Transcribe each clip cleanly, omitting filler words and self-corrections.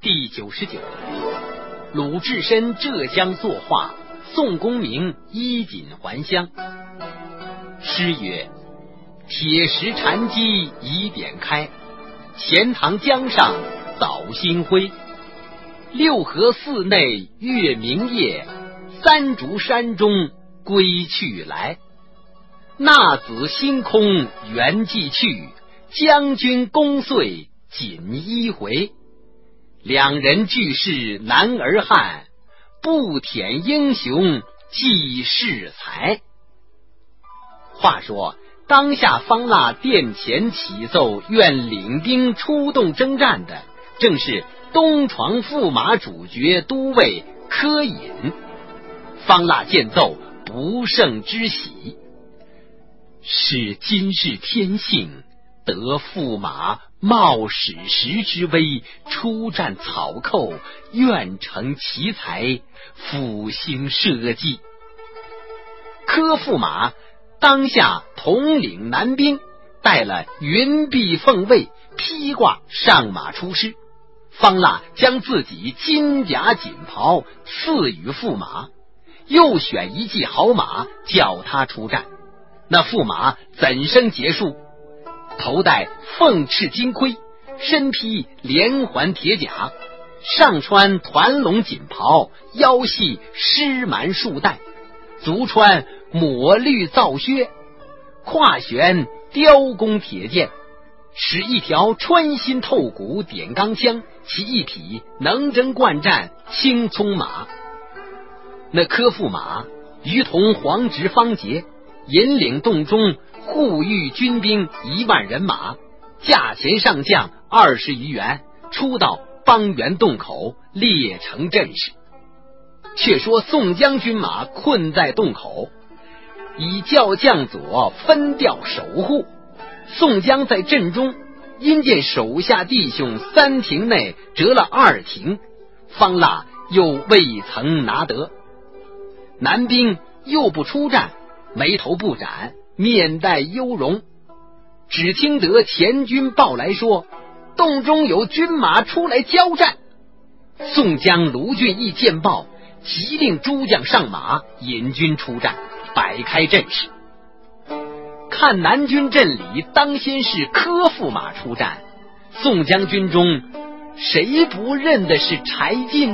第99回，鲁智深浙江作画，宋公明衣锦还乡。诗曰：铁石禅机已点开，钱塘江上早星辉。六合寺内月明夜，三竹山中归去来。纳子星空圆寄去，将军功遂锦衣回。两人俱是男儿汉，不舔英雄济世才。话说当下方腊殿前启奏愿领兵出动征战的，正是东床驸马主角都尉柯隐。方腊见奏，不胜之喜，是今日天幸，得驸马冒史实之威，出战草寇，愿成奇才，复兴社稷。柯驸马当下统领南兵，带了云璧凤卫，披挂上马出师。方腊将自己金甲锦袍赐予驸马，又选一骑好马叫他出战。那驸马怎生结束？头戴凤翅金盔，身披连环铁甲，上穿团龙锦袍，腰系狮蛮束带，足穿抹绿皂靴，胯悬雕弓铁剑，使一条穿心透骨点钢枪，骑一匹能征惯战青葱马。那柯驸马于同黄执方节，引领洞中护御军兵1万人马，价钱上将20余员，出到方圆洞口，列成阵势。却说宋江军马困在洞口，已叫将佐分调守护。宋江在阵中，因见手下弟兄3亭内折了2亭，方腊又未曾拿得。南兵又不出战，眉头不展，面带忧容。只听得前军报来说，洞中有军马出来交战。宋江、卢俊义见报，急令诸将上马，引军出战，摆开阵势。看南军阵里当先是柯驸马出战，宋江军中谁不认的是柴进？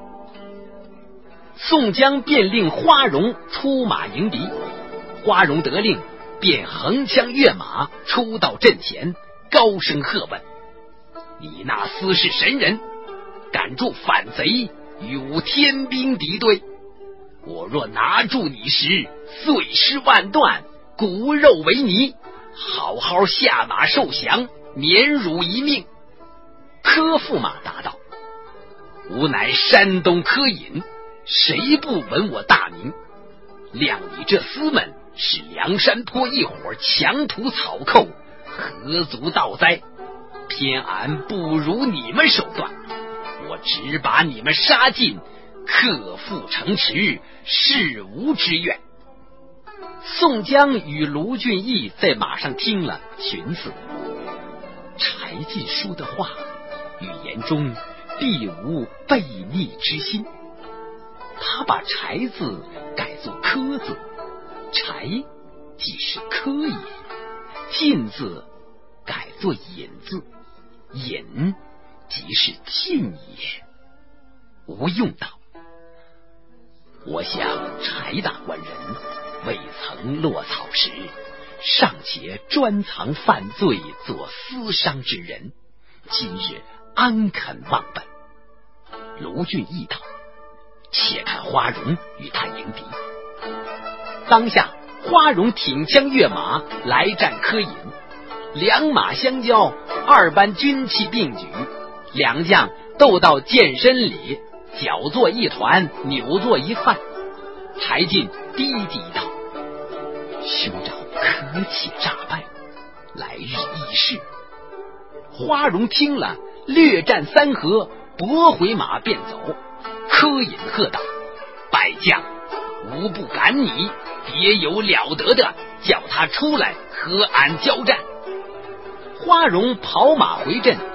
宋江便令花荣出马迎敌，花荣得令，便横枪跃马，出到阵前，高声喝问：你那厮是神人，赶住反贼，与吾天兵敌对。我若拿住你时，碎尸万段，骨肉为泥，好好下马受降，免汝一命。柯驸马答道：吾乃山东柯隐，谁不闻我大名？谅你这厮们是梁山坡一伙强屠草寇，何足道哉？偏俺不如你们手段，我只把你们杀尽，克复城池，事无之愿。宋江与卢俊义在马上听了，寻思柴进说的话，语言中必无背逆之心。他把柴字改作柯字，柴即是柯也；进字改作隐字，隐即是进也。吴用道：我想柴大官人未曾落草时，尚且专藏犯罪，做私商之人，今日安肯忘本？卢俊义道：且看花荣与他迎敌。当下花荣挺枪跃马来战柯隐，两马相交，2班军器并举，两将斗到剑身里，搅作一团，扭作一串。柴进低低道：兄长可且诈败，来日议事。花荣听了，略战3合，拨回马便走。柯隐喝道：败将，吾不赶你，别有了得的，叫他出来和俺交战。花荣跑马回阵，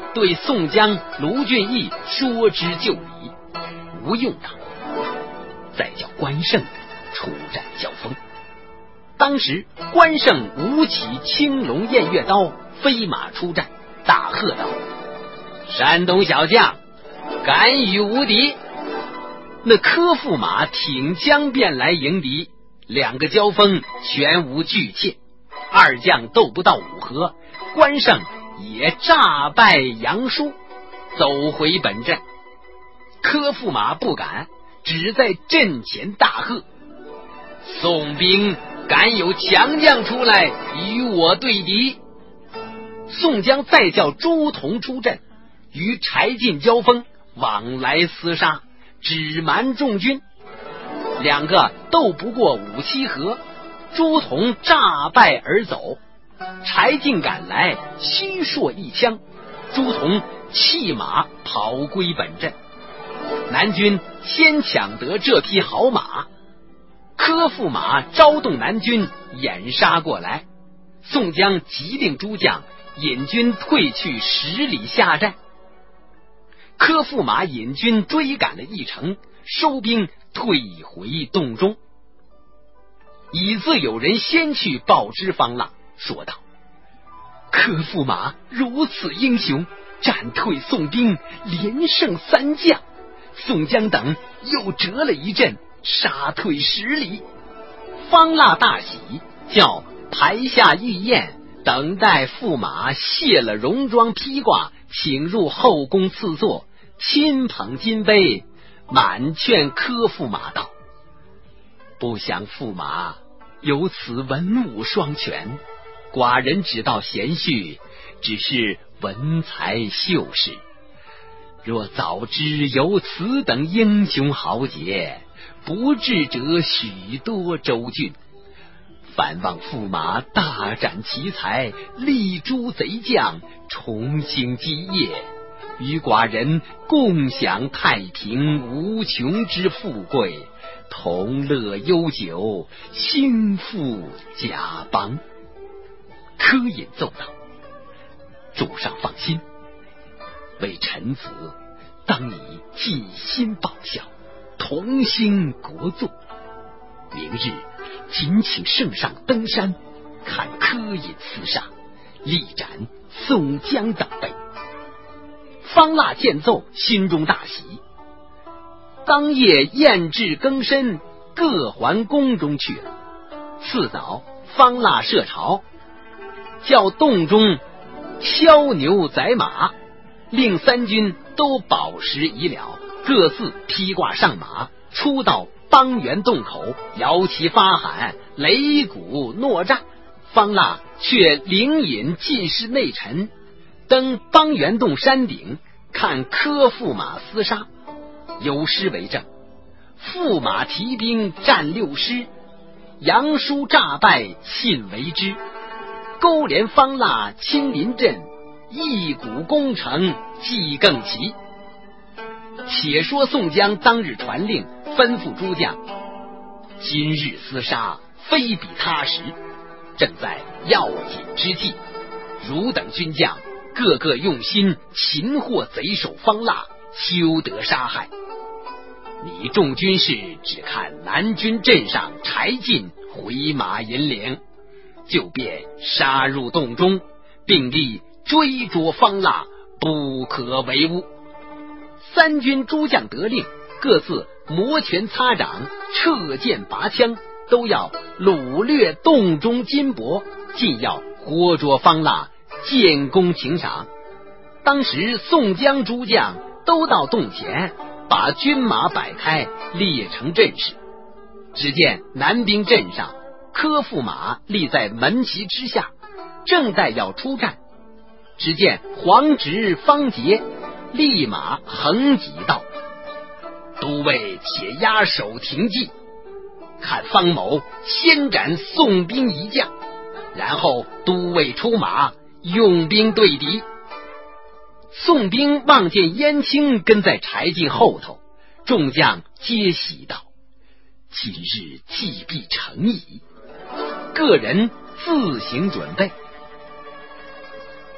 对宋江、卢俊义说之就理，吴用道：再叫关胜出战交锋。当时关胜舞起青龙偃月刀，飞马出战，大喝道：山东小将，敢与无敌！那柯驸马挺枪便来迎敌，两个交锋全无惧怯，二将斗不到五合，关胜也诈败杨叔，走回本阵。柯驸马不敢，只在阵前大喝：宋兵敢有强将出来与我对敌！宋江再叫朱仝出阵，与柴进交锋，往来厮杀，只瞒众军，两个斗不过5、7合，朱仝诈败而走。柴进赶来，虚搠一枪，朱仝弃马跑归本阵。南军先抢得这匹好马，柯驸马招动南军掩杀过来，宋江急令诸将引军退去10里下寨。柯驸马引军追赶了一程，收兵退回洞中。已自有人先去报知方腊，说道：柯驸马如此英雄，战退宋兵，连胜3将，宋江等又折了一阵，杀退10里。方腊大喜，叫排下御宴，等待驸马卸了戎装披挂，请入后宫赐座，亲捧金杯，满劝柯驸马道：不想驸马有此文武双全，寡人只道贤婿，只是文才秀士，若早知有此等英雄豪杰，不至者许多州郡。反望驸马大展奇才，力诛贼将，重兴基业，与寡人共享太平无穷之富贵，同乐悠久，兴复家邦。柯隐奏道：主上放心，为臣子当以尽心报效，同兴国祚。明日谨请圣上登山，看柯隐厮杀，力斩宋江等辈。方腊见奏，心中大喜。当夜宴至更深，各还宫中去了。次早，方腊设朝，叫洞中挑牛宰马，令3军都饱食已了，各自披挂上马，出到邦源洞口，摇旗发喊，擂鼓诺战。方腊却领引进士内臣，登邦源洞山顶，看柯驸马厮杀。有诗为证：驸马提兵战6师，杨叔诈败信为之。勾连方腊亲临阵，一鼓攻城计更奇。且说宋江当日传令，吩咐诸将：今日厮杀非比他时，正在要紧之际，汝等军将个个用心擒获贼首方腊，休得杀害。你众军士只看南军阵上柴进回马引领，就便杀入洞中，并力追捉方腊，不可为污。3军诸将得令，各自摩拳擦掌，掣剑拔枪，都要掳掠洞中金帛，尽要活捉方腊，建功请赏。当时宋江诸将都到洞前，把军马摆开，列成阵势。只见南兵阵上，柯驸马立在门旗之下，正待要出战。只见黄直、方杰立马横戟道：都尉且压手停骑，看方某先斩宋兵1将，然后都尉出马，用兵对敌。宋兵望见燕青跟在柴进后头，众将皆喜道：今日计必成矣。个人自行准备。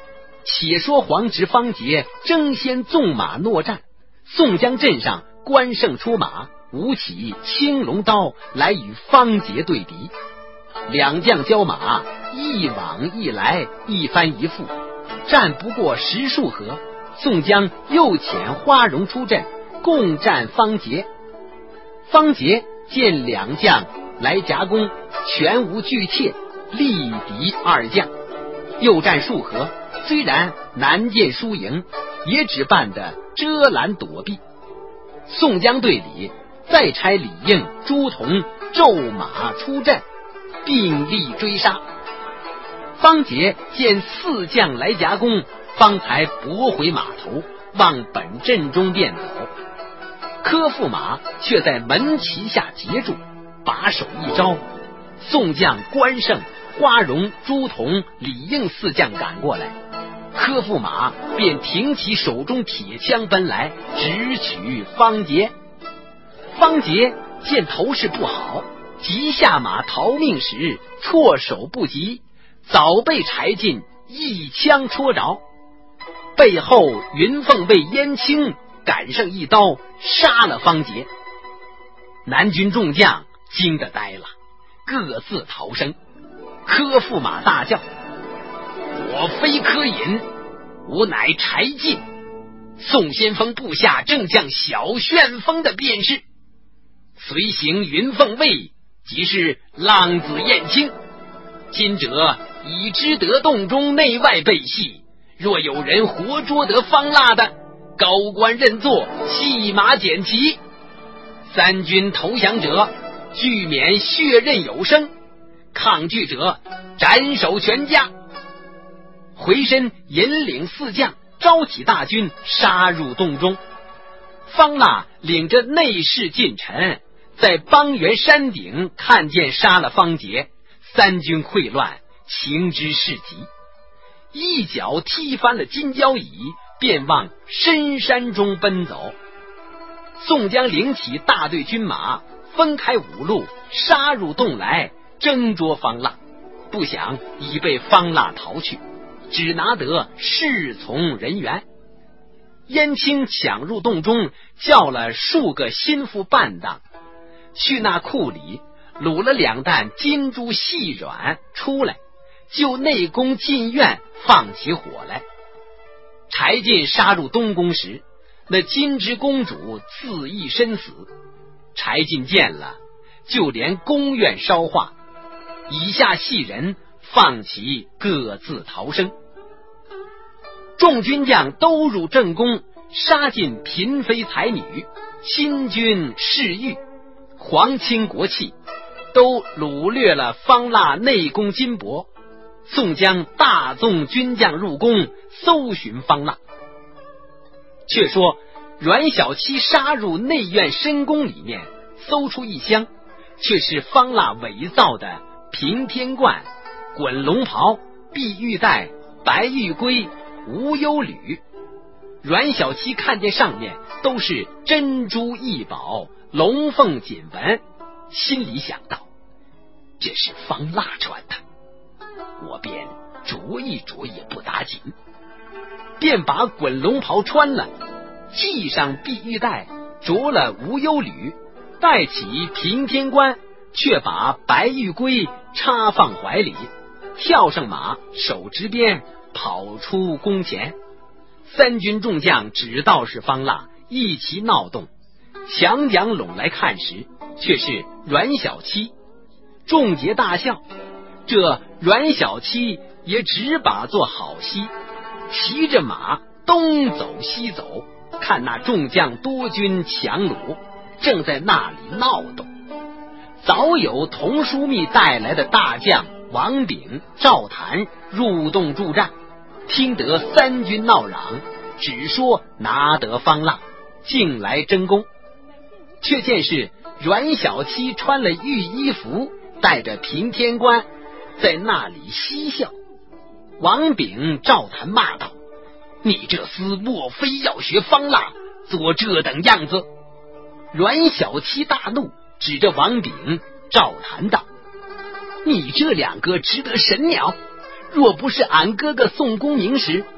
且说皇侄方杰争先纵马搦战，宋江镇上关胜出马，舞起青龙刀来与方杰对敌。两将交马，一往一来，一翻一覆，战不过10数合，宋江又遣花荣出阵，共战方杰。方杰见两将来夹攻，全无惧怯，力敌二将。又战数合，虽然难见输赢，也只办得遮拦躲避。宋江队里再差李应、朱仝骤马出阵，并力追杀。方杰见4将来夹攻，方才拨回马头，往本阵中便走。柯驸马却在门旗下截住，把手一招，宋将关胜、花荣、朱仝、李应4将赶过来，柯驸马便挺起手中铁枪奔来，直取方杰。方杰见头势不好，急下马逃命时，措手不及，早被柴进一枪戳着，背后云凤卫燕青赶上一刀，杀了方杰。南军众将惊得呆了，各自逃生。柯驸马大叫：我非柯隐，吾乃柴进，宋先锋部下正将小旋风的便是，随行云凤卫即是浪子燕青。今者已知得洞中内外背隙，若有人活捉得方腊的，高官认作，戏马减旗。三军投降者，俱免血刃有声；抗拒者，斩首全家。回身引领4将，招起大军，杀入洞中。方腊领着内侍近臣，在邦原山顶看见杀了方杰，三军溃乱，情之事急，一脚踢翻了金交椅，便往深山中奔走。宋江领起大队军马，分开5路，杀入洞来，争捉方腊。不想已被方腊逃去，只拿得侍从人员。燕青抢入洞中，叫了数个心腹伴当，去那库里掳了2担金珠细软出来，就内宫进院放起火来。柴进杀入东宫时，那金枝公主自缢身死，柴进见了，就连宫院烧化，以下系人放起各自逃生。众军将都入正宫，杀尽嫔妃才女，亲军侍御，皇亲国戚，都掳掠了方腊内宫金帛。宋江大纵军将入宫，搜寻方腊。却说阮小七杀入内院深宫里面，搜出一箱，却是方腊伪造的平天冠、滚龙袍、碧玉带、白玉龟、无忧履。阮小七看见上面都是珍珠异宝、龙凤锦纹，心里想到，这是方腊穿的，我便着一着也不打紧，便把滚龙袍穿了，系上碧玉带，着了无忧履，戴起平天冠，却把白玉龟插放怀里，跳上马，手执鞭，跑出宫前。三军众将只道是方腊，一齐闹动，强将拢来看时，却是阮小七。众皆大笑，这阮小七也只把做好戏，骑着马东走西走，看那众将多军强虏，正在那里闹动。早有童枢密带来的大将王炳、赵谭入洞助战，听得三军闹嚷，只说拿得方腊，竟来争功。却见是阮小七穿了御衣服，带着平天冠，在那里嬉笑。王炳、赵谭骂道：你这厮莫非要学方腊，做这等样子？阮小七大怒，指着王炳、赵谭道：你这2个值得神鸟，若不是俺哥哥宋公明时，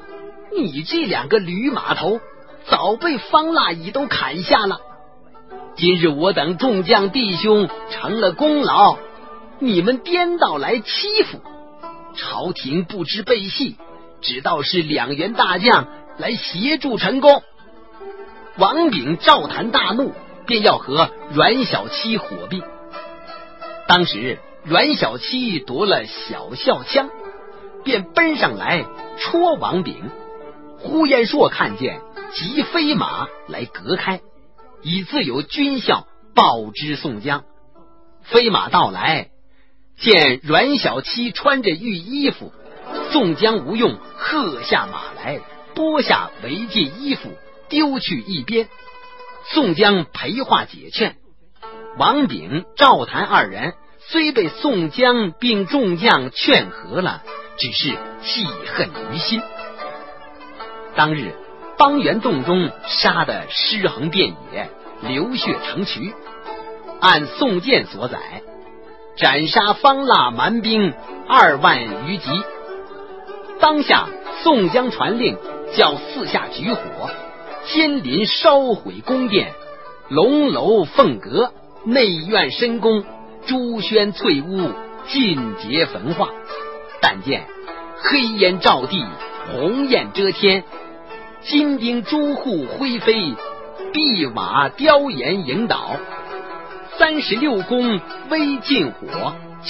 你这两个驴马头早被方腊乙都砍下了。今日我等众将弟兄成了功劳，你们颠倒来欺负，朝廷不知背戏，只道是两员大将来协助成功。王炳、赵谭大怒，便要和阮小七火并。当时阮小七夺了小校枪，便奔上来戳王炳。呼延灼看见，即飞马来隔开，以自有军校报知宋江。飞马到来，见阮小七穿着御衣服，宋江无用，喝下马来，剥下违禁衣服，丢去一边。宋江陪话解劝，王炳、赵谭二人虽被宋江并众将劝和了，只是记恨于心。当日方圆洞中杀得尸横遍野，流血成渠。按宋建所载，斩杀方腊蛮兵2万余级。当下宋江传令，叫四下举火，监临烧毁宫殿，龙楼凤阁，内院深宫，朱轩翠屋，尽皆焚化。但见黑烟罩地，红焰遮天，金钉朱户灰飞，碧瓦雕檐引导。36宫微尽火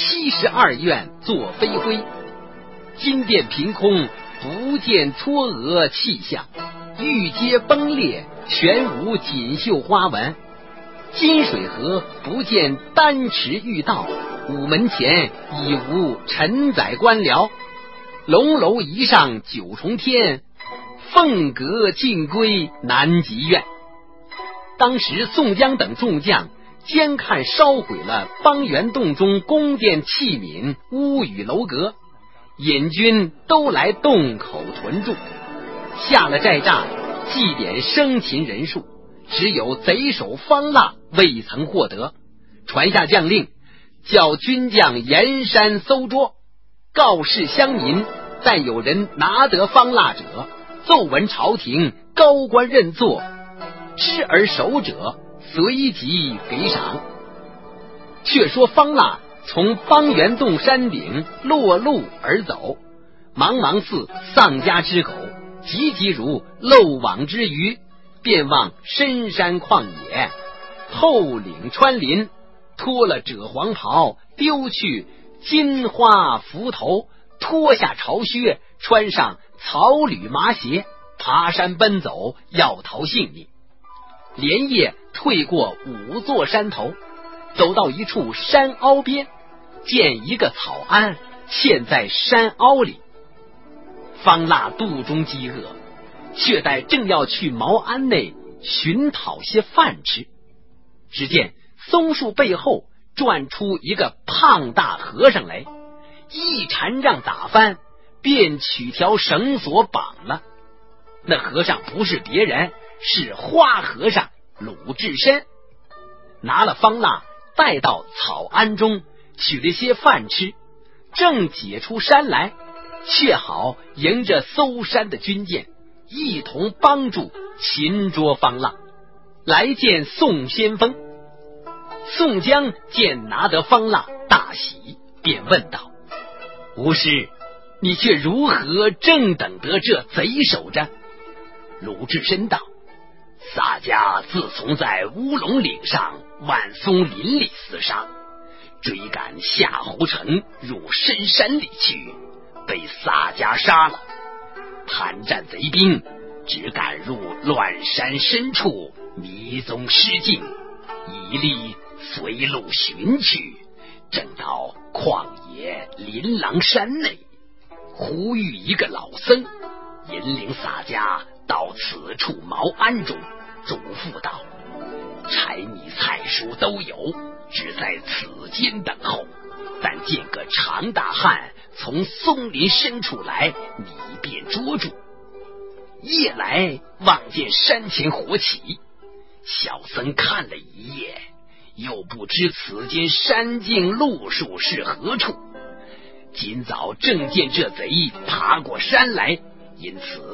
，72院作飞灰。金殿凭空，不见嵯峨气象，玉阶崩裂，全无锦绣花纹。金水河不见丹池玉道，午门前已无陈载官僚。龙楼一上9重天，凤阁尽归南极院。当时宋江等众将监看烧毁了方圆洞中宫殿器皿、屋宇楼阁，引军都来洞口屯驻，下了寨栅，祭点生擒人数，只有贼首方腊未曾获得，传下将令，叫军将沿山搜捉，告示乡民，但有人拿得方腊者，奏闻朝廷高官认作，知而守者随即给赏。却说方腊从方圆洞山顶落路而走，茫茫似丧家之狗，急急如漏网之鱼，便往深山旷野，后岭穿林，脱了赭黄袍，丢去金花幞头，脱下朝靴，穿上草履麻鞋，爬山奔走，要逃性命。连夜退过5座山头，走到一处山凹边，见一个草庵，嵌在山凹里。方腊肚中饥饿，却待正要去茅庵内寻讨些饭吃，只见松树背后转出一个胖大和尚来，一禅让打翻，便取条绳索绑了。那和尚不是别人，是花和尚鲁智深。拿了方腊带到草庵中，取了些饭吃，正解出山来，却好迎着搜山的军舰，一同帮助擒捉方腊。来见宋先锋。宋江见拿得方腊，大喜，便问道：吴师，你却如何正等得这贼首着？鲁智深道：洒家自从在乌龙岭上万松林里厮杀，追赶夏侯成入深山里去，被洒家杀了。贪战贼兵只赶入乱山深处，迷踪失径，一力随路寻去，正到旷野琳琅山内，忽遇一个老僧，引领洒家到此处茅庵中，嘱咐道：柴米菜蔬都有，只在此间等候。但见个长大汉从松林深处来，你便捉住。夜来望见山前火起，小僧看了一夜，又不知此间山径路数是何处。今早正见这贼爬过山来，因此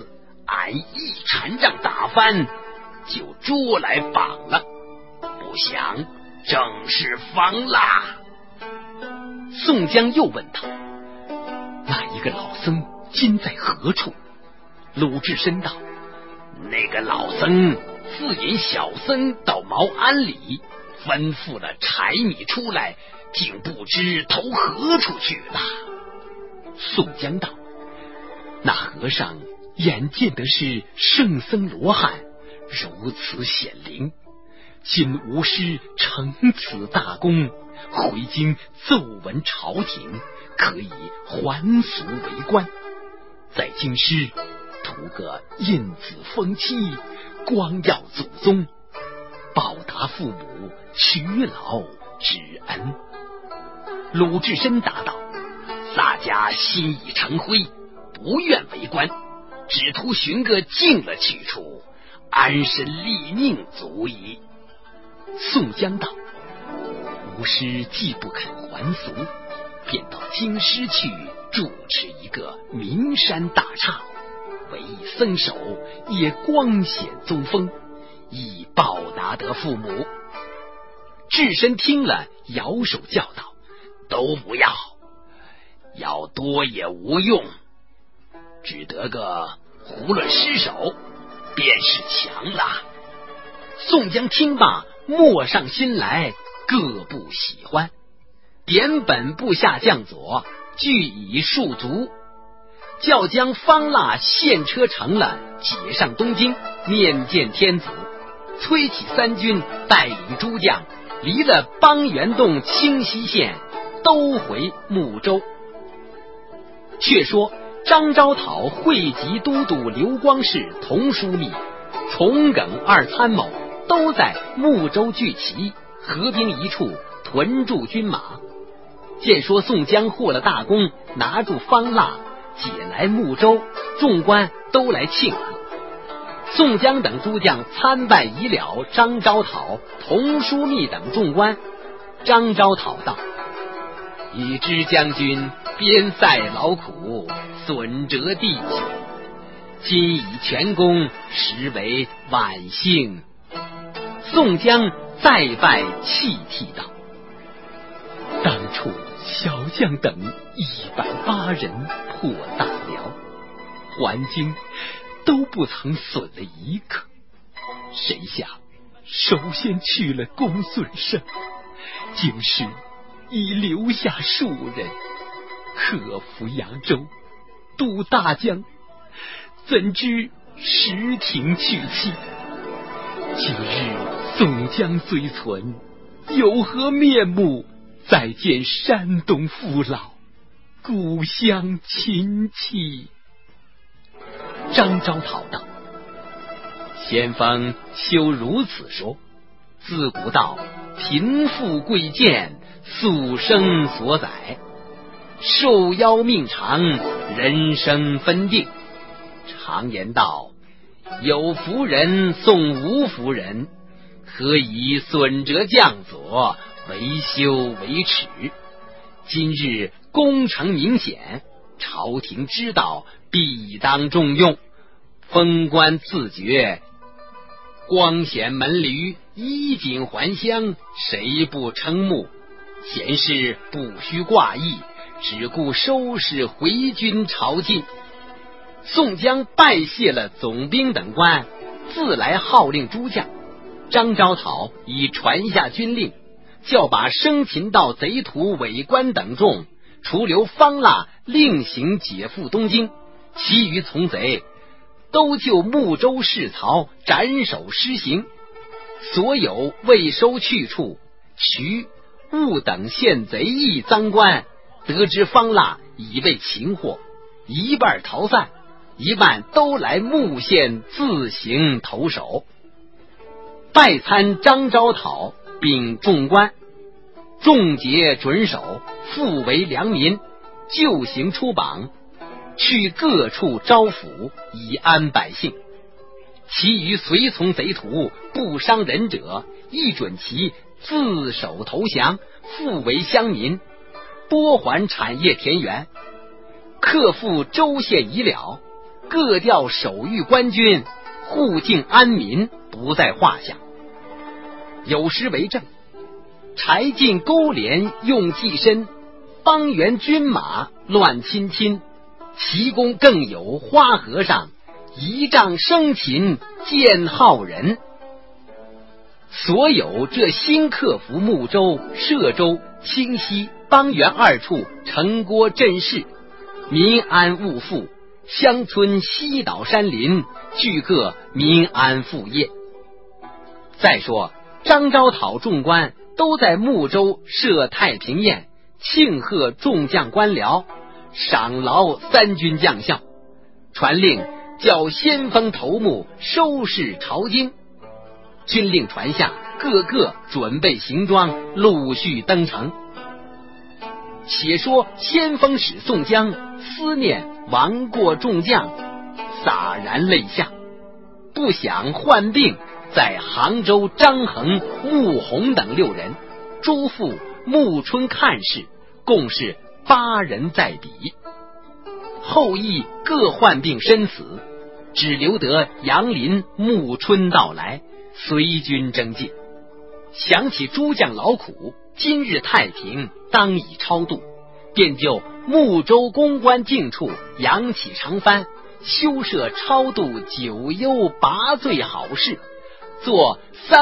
俺一禅杖打翻，就捉来绑了，不想正是方腊。宋江又问他，那一个老僧今在何处？鲁智深道，那个老僧自引小僧到茅庵里，吩咐了柴米出来，竟不知投何处去了。宋江道，那和尚眼见的是圣僧罗汉，如此显灵，今吾师成此大功，回京奏闻朝廷，可以还俗为官，在京师图个印子封妻，光耀祖宗，报答父母劬劳之恩。鲁智深答道，洒家心已成灰，不愿为官，只图寻个静了去处，安身立命足矣。宋江道，吾师既不肯还俗，便到京师去主持一个名山大刹，为一僧首，也光显宗风，以报答得父母。智深听了，摇手叫道，都不要，要多也无用，只得个囫囵尸首，便是强了。宋江听罢，默上心来，各不喜欢，点本部下将佐，俱以戍卒，叫将方腊献车成了，解上东京，面见天子，催起三军，带领诸将，离了邦元洞清溪县，都回睦州。却说张昭讨会稽都督刘光世、童枢密、从耿二参谋都在睦州聚齐，合兵一处，屯驻军马。见说宋江获了大功，拿住方腊，解来睦州，众官都来庆贺。宋江等诸将参拜已了张昭讨、童枢密等众官。张昭讨道，已知将军边塞劳苦，损折弟兄，今以全功，实为万幸。宋江再拜泣涕道，当初小将等108人破大辽，还京都不曾损了一个，谁想首先去了公孙胜，京师已留下数人，克服扬州，渡大江，怎知时停去期？今日宋江虽存，有何面目再见山东父老，故乡亲戚？张昭讨道，先锋休如此说，自古道贫富贵贱，速生所载，寿夭命长，人生分定。常言道，有福人送无福人，何以损折将佐，为羞为耻？今日功成明显，朝廷知道，必当重用，封官赐爵，光显门闾，衣锦还乡，谁不称目？闲事不须挂意，只顾收拾回军朝觐。宋江拜谢了总兵等官，自来号令诸将。张昭讨已传下军令，叫把生擒盗贼徒伪官等众，除留方腊另行解赴东京，其余从贼都就睦州市曹斩首施行。所有未收去处、徐、兀等县贼役赃官，得知方腊已被擒获，一半逃散，一半都来睦县自行投守。拜参张昭讨并众官，众节准守，复为良民，就行出榜，去各处招抚，以安百姓。其余随从贼徒不伤人者，亦准其自首投降，复为乡民，拨还产业田园。克复州县已了， 各调守御官军，护境安民，不在话下。有诗为证：柴进勾连用计深，邦元军马乱亲亲。其功更有花和尚，一丈生擒见浩人。所有这新克服睦州、歙州、清溪、邦元2处城郭镇市，民安物富，乡村西岛山林俱各民安富业。再说张昭讨众官都在睦州设太平宴，庆贺众将官僚，赏劳3军将校，传令叫先锋头目收拾朝京。军令传下，个个准备行装，陆续登城。且说先锋使宋江思念亡过众将，洒然泪下，不想患病，在杭州张衡、穆弘等6人，朱富、穆春看事，共是8人在彼。后羿各患病身死，只留得杨林、穆春到来，随军征进。想起诸将劳苦，今日太平，当以超度，便就睦州公关境处扬起长幡，修设超度九幽拔罪好事，做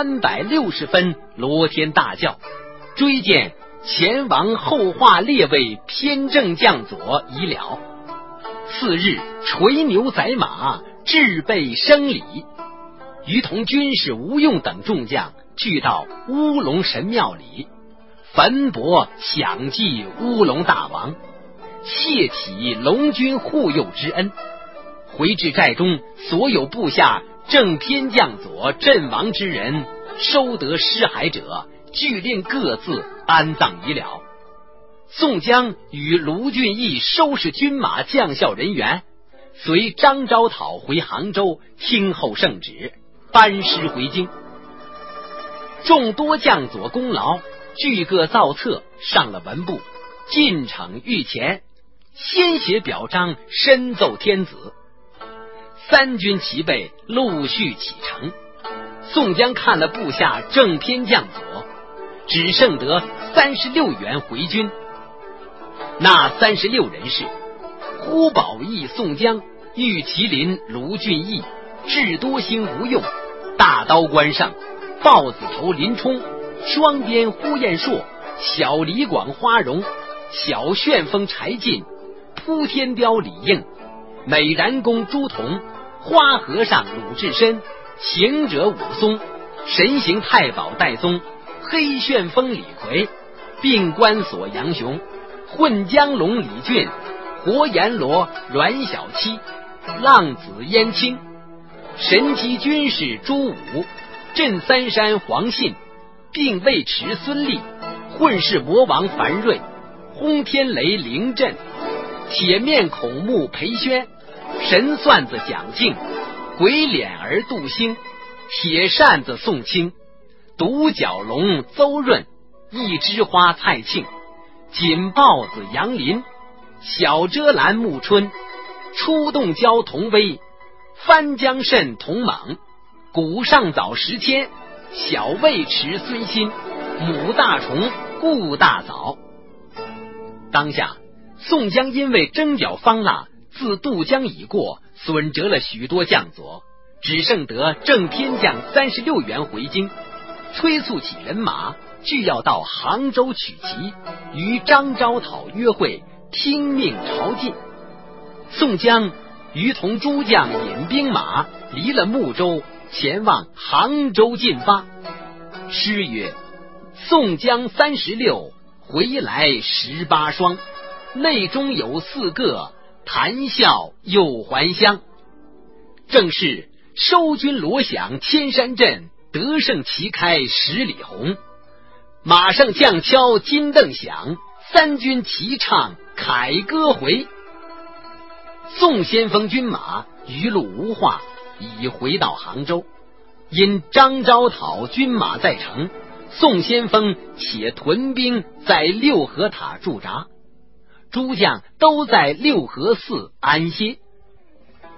360分罗天大轿，追荐前王后化列位偏正将佐已了。次日垂牛宰马，置备生礼，于同军士吴用等众将聚到乌龙神庙里，焚帛享祭乌龙大王，谢起龙军护佑之恩。回至寨中，所有部下正偏将佐阵亡之人，收得尸骸者，俱令各自安葬已了。宋江与卢俊义收拾军马将校人员，随张昭讨回杭州，听候圣旨，班师回京。众多将佐功劳，俱各造册，上了文部，进呈御前，先写表彰，深奏天子。3军齐备，陆续启程。宋江看了部下正偏将佐，只剩得36员回军。那36人是呼保义宋江、玉麒麟卢俊义、智多星吴用、大刀关胜、豹子头林冲、双鞭呼延灼、小李广花荣、小旋风柴进、扑天雕李应、美髯公朱仝、花和尚鲁智深、行者武松、神行太保戴宗、黑旋风李逵、并关索杨雄、混江龙李俊、活阎罗阮小七、浪子燕青、神机军士朱武、镇三山黄信、并尉迟孙立、混世魔王樊瑞、轰天雷凌震、铁面孔目裴宣、神算子蒋敬、鬼脸儿杜兴、铁扇子宋清、独角龙邹润、一枝花蔡庆、锦豹子杨林、小遮拦穆春、出洞蛟童威、翻江蜃童猛、古上早石谦、小尉迟孙新、母大虫顾大嫂。当下宋江因为征剿方腊，自渡江已过，损折了许多将佐，只剩得正偏将36员回京，催促起人马，俱要到杭州取齐，与张昭讨约会，听命朝觐。宋江于同诸将引兵马，离了睦州，前往杭州进发。诗曰：宋江36，回来18双，内中有4个，谈笑又还乡。正是收军锣响千山震，得胜旗开10里红。马上将敲金镫响，3军齐唱凯歌回。宋先锋军马余路无话，已回到杭州。因张昭讨军马在城，宋先锋且屯兵在六合塔驻扎，诸将都在六合寺安歇。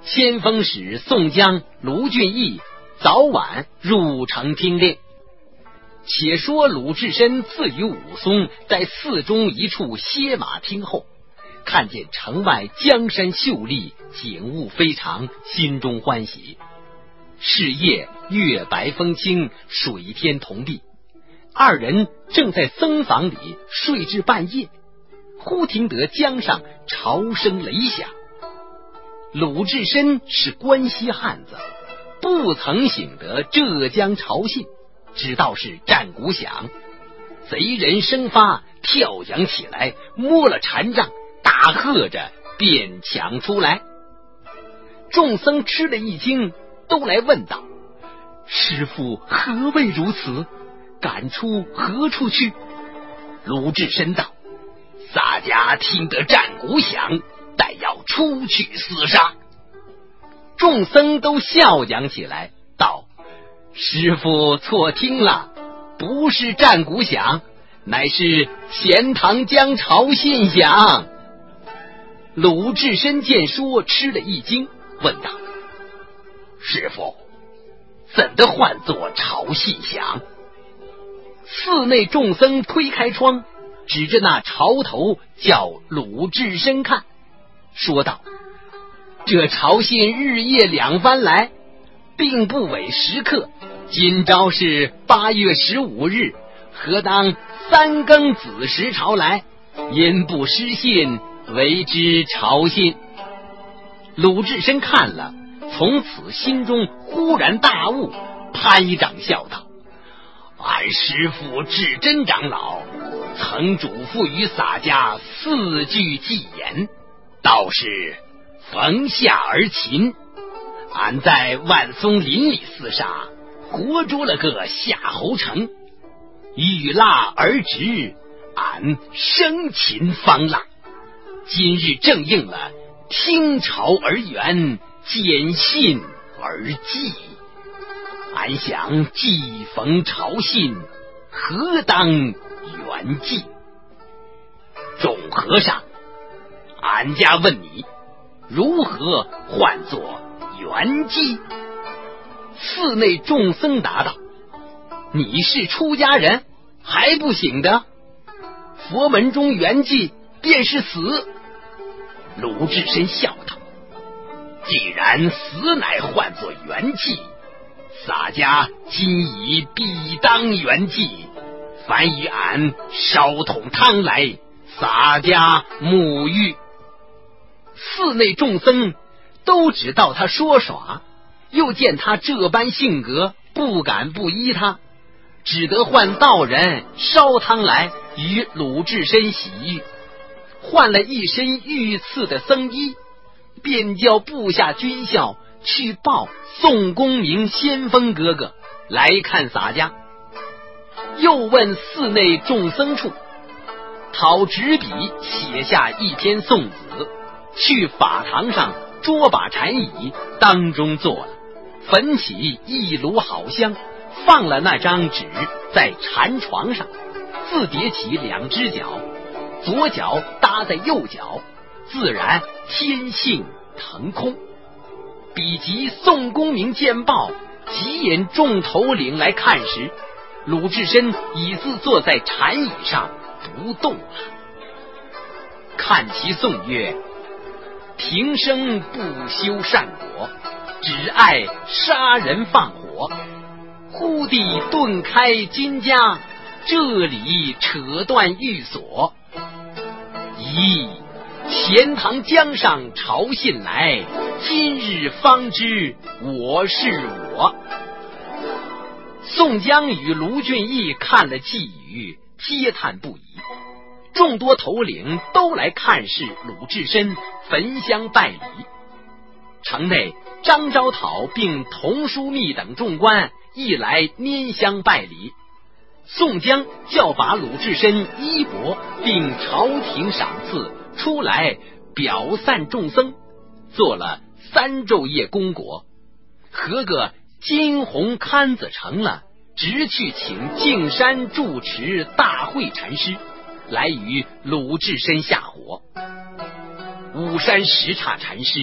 先锋使宋江、卢俊义早晚入城听令。且说鲁智深自与武松在寺中一处歇马听候，看见城外江山秀丽，景物非常，心中欢喜。是夜月白风清，水天同地，二人正在僧房里睡至半夜，忽听得江上潮声雷响。鲁智深是关西汉子，不曾醒得浙江潮信，只道是战鼓响，贼人生发，跳将起来，摸了禅杖，大喝着便抢出来。众僧吃了一惊，都来问道：师父何谓如此？赶出何处去？鲁智深道：洒家听得战鼓响，但要出去厮杀。众僧都笑讲起来，道：师父错听了，不是战鼓响，乃是钱塘江潮信响。鲁智深见说，吃了一惊，问道：师父怎的唤作潮信响？寺内众僧推开窗，指着那潮头叫鲁智深看，说道：这潮信日夜两番来，并不违时刻，今朝是8月15日，何当3更子时潮来，因不失信，为之潮信。鲁智深看了，从此心中忽然大悟，拍掌笑道：俺师父智真长老曾嘱咐于洒家4句偈言，道是逢夏而擒。俺在万松林里厮杀，活捉了个夏侯成，遇蜡而直，俺生擒方腊。今日正应了听潮而圆，见信而寄。俺想既逢潮信，何当圆寂？众和尚，俺家问你，如何唤作圆寂？寺内众僧答道：你是出家人，还不醒的？佛门中圆寂便是死。鲁智深笑道：既然死乃唤作圆寂，洒家今已必当圆寂，凡与俺烧桶汤来，洒家沐浴。寺内众僧都知道他说耍，又见他这般性格，不敢不依他，只得唤道人烧汤来与鲁智深洗浴，换了一身御赐的僧衣，便叫部下军校去报宋公明先锋哥哥来看洒家。又问寺内众僧处，讨纸笔写下一篇颂子，去法堂上捉把禅椅，当中坐了，焚起一炉好香，放了那张纸在禅床上，自叠起2只脚，左脚搭在右脚，自然天性腾空。比及宋公明见报，急引众头领来看时，鲁智深已自坐在禅椅上不动了。看其颂曰：平生不修善果，只爱杀人放火，忽地顿开金家，这里扯断玉锁。咦，钱塘江上潮信来，今日方知我是我。宋江与卢俊义看了寄语，嗟叹不已。众多头领都来看视鲁智深，焚香拜礼。城内张昭讨并童枢密等众官亦来拈香拜礼。宋江叫把鲁智深衣钵并朝廷赏赐出来，表散众僧，做了3昼夜功果，合个金红龛子成了，直去请径山住持大慧禅师来与鲁智深下火。五山十刹禅师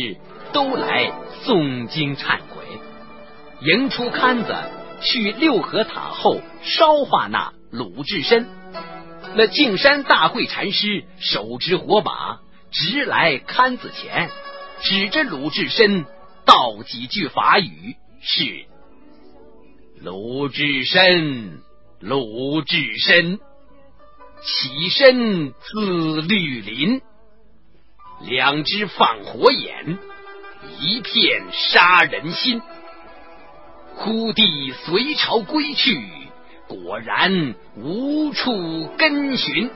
都来诵经忏悔，迎出龛子去六合塔后烧化那鲁智深。那径山大慧禅师手执火把，直来龛子前，指着鲁智深道几句法语，是：鲁智深，鲁智深，起身自绿林，两只放火眼，一片杀人心。忽地随潮归去，果然无处根寻。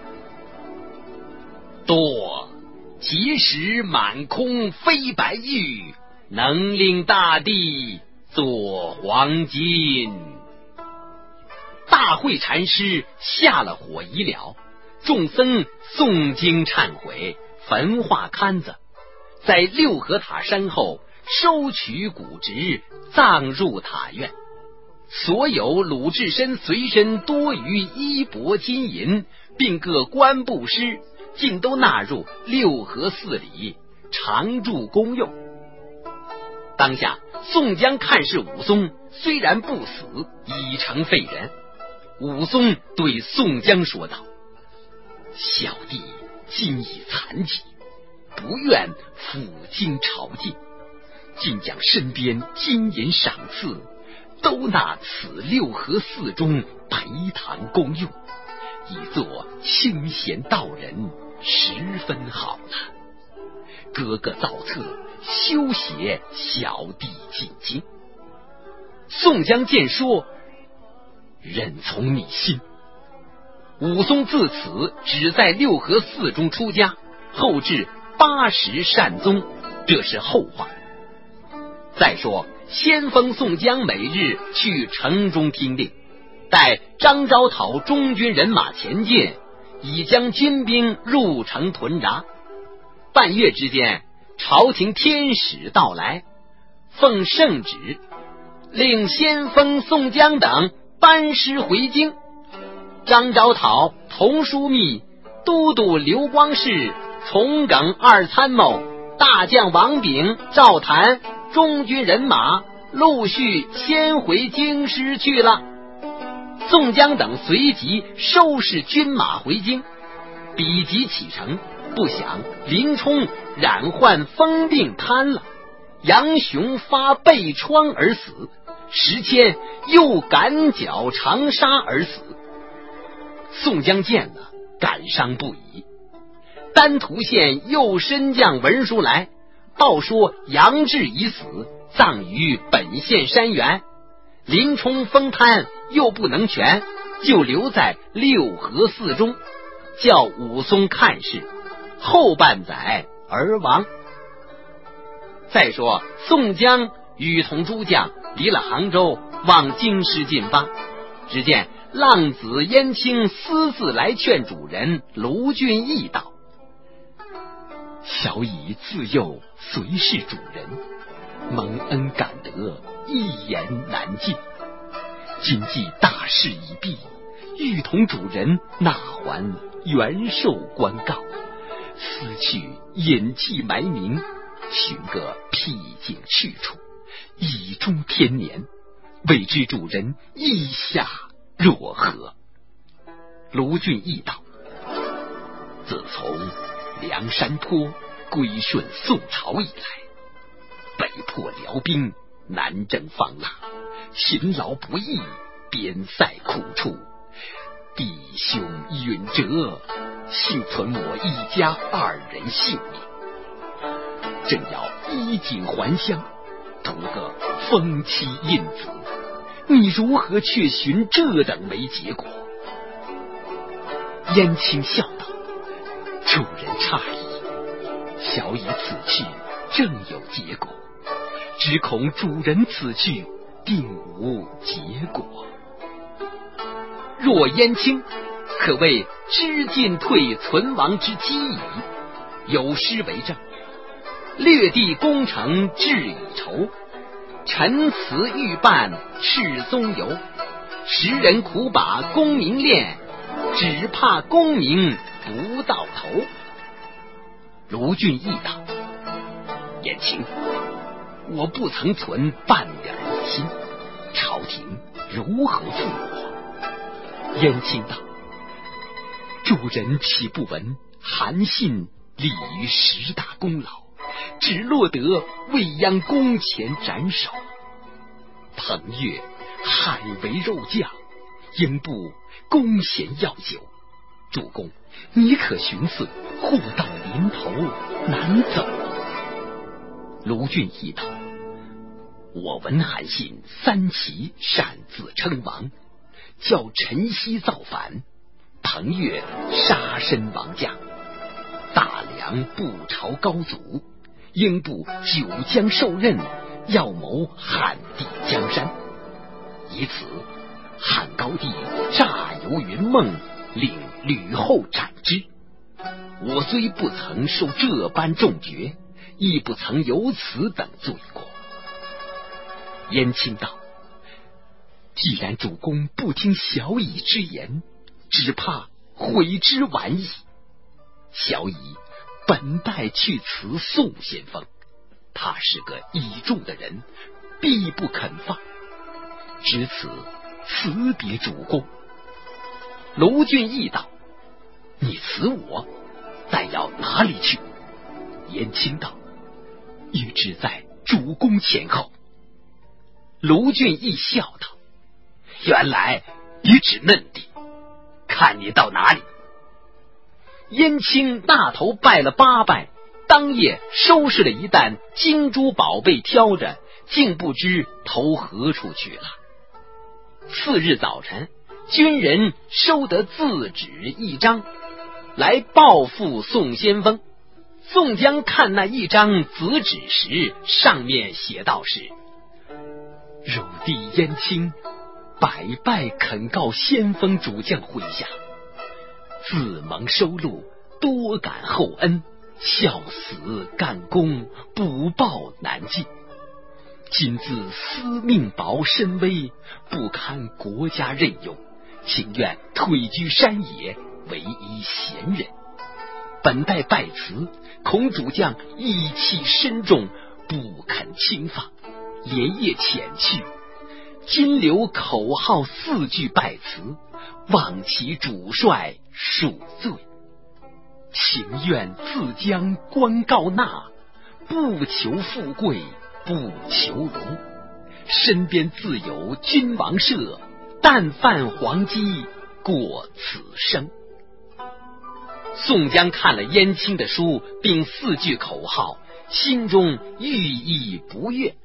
堕碣石满空飞白玉，能令大地作黄金。大慧禅师下了火已了，众僧诵经忏悔，焚化龛子，在六合塔山后收取骨殖，葬入塔院。所有鲁智深随身多余衣帛金银，并各官布施，尽都纳入六合寺里，常住公用。当下宋江看视武松虽然不死，已成废人。武松对宋江说道：小弟今已残疾，不愿赴京朝觐，今将身边金银赏赐都纳此六合寺中陪堂公用，以作清闲道人，十分好了。哥哥造册，休写小弟进京。宋江见说，任从你心。武松自此只在六合寺中出家，后至80善宗，这是后话。再说先锋宋江每日去城中听令，待张昭讨中军人马前进，已将军兵入城屯扎。半月之间，朝廷天使到来，奉圣旨，令先锋宋江等班师回京。张昭讨、童枢密、都督刘光世、从耿二参谋、大将王炳、赵谭中军人马陆续先回京师去了。宋江等随即收拾军马回京，比及启程，不想林冲染患疯病瘫了，杨雄发背疮而死，石谦又赶脚长沙而死。宋江见了，感伤不已。丹徒县右申将文书来报说杨志已死，葬于本县山原。林冲疯瘫又不能全，就留在六合寺中，叫武松看事，后半载而亡。再说宋江与同诸将离了杭州，往京师进发。只见浪子燕青私自来劝主人卢俊义道：小乙自幼随侍主人，蒙恩感德，一言难尽。今既大事已毕，欲同主人纳还元寿官告，思去隐迹埋名，寻个僻静去处，以终天年，未知主人意下若何？卢俊义道：自从梁山坡归顺宋朝以来，北破辽兵，南征方腊，勤劳不易，边塞苦处，弟兄允折，幸存我一家2人性命，正要衣锦还乡，图个封妻印子，你如何却寻这等没结果？燕青笑道：主人诧异，小乙此去正有结果，只恐主人此去定无结果。若燕青，可谓知进退存亡之机矣。有诗为证：略地攻城志已酬，陈词欲办赤松游。时人苦把功名恋，只怕功名不到头。卢俊义道：燕青， 我不曾存半点疑心，朝廷如何负我？燕青道：主人岂不闻韩信立于10大功劳，只落得未央宫前斩首？彭越罕为肉将，应不弓弦药酒。主公，你可寻思，祸到临头难走。卢俊义道：我闻韩信3齐擅自称王，叫陈豨造反，彭越杀身亡将，大梁不朝高祖，应不九江受任，要谋汉地江山。以此，汉高帝诈游云梦，令吕后斩之。我虽不曾受这般重爵，亦不曾有此等罪过。燕青道：既然主公不听小乙之言，只怕悔之晚矣。小乙本待去辞宋先锋，他是个倚重的人，必不肯放，只此辞别主公。卢俊义道：你辞我，但要哪里去？燕青道：欲只在主公前后。卢俊义笑道：原来你指嫩地，看你到哪里。燕青大头拜了8拜，当夜收拾了一担金珠宝贝，挑着竟不知投何处去了。次日早晨，军人收得字纸1张，来报复宋先锋。宋江看那1张子纸时，上面写道是：汝弟燕青百拜恳告先锋主将麾下，自蒙收录，多感厚恩，孝死干功，不报难尽。今自司命薄身微，不堪国家任用，情愿退居山野，为一闲人。本待拜辞，恐主将义气深重，不肯轻放，连夜遣去。今留口号4句拜辞，望其主帅恕罪。情愿自将官告纳，不求富贵，不求荣。身边自有君王舍，但犯黄鸡过此生。宋江看了燕青的书，并4句口号，心中寓意不悦。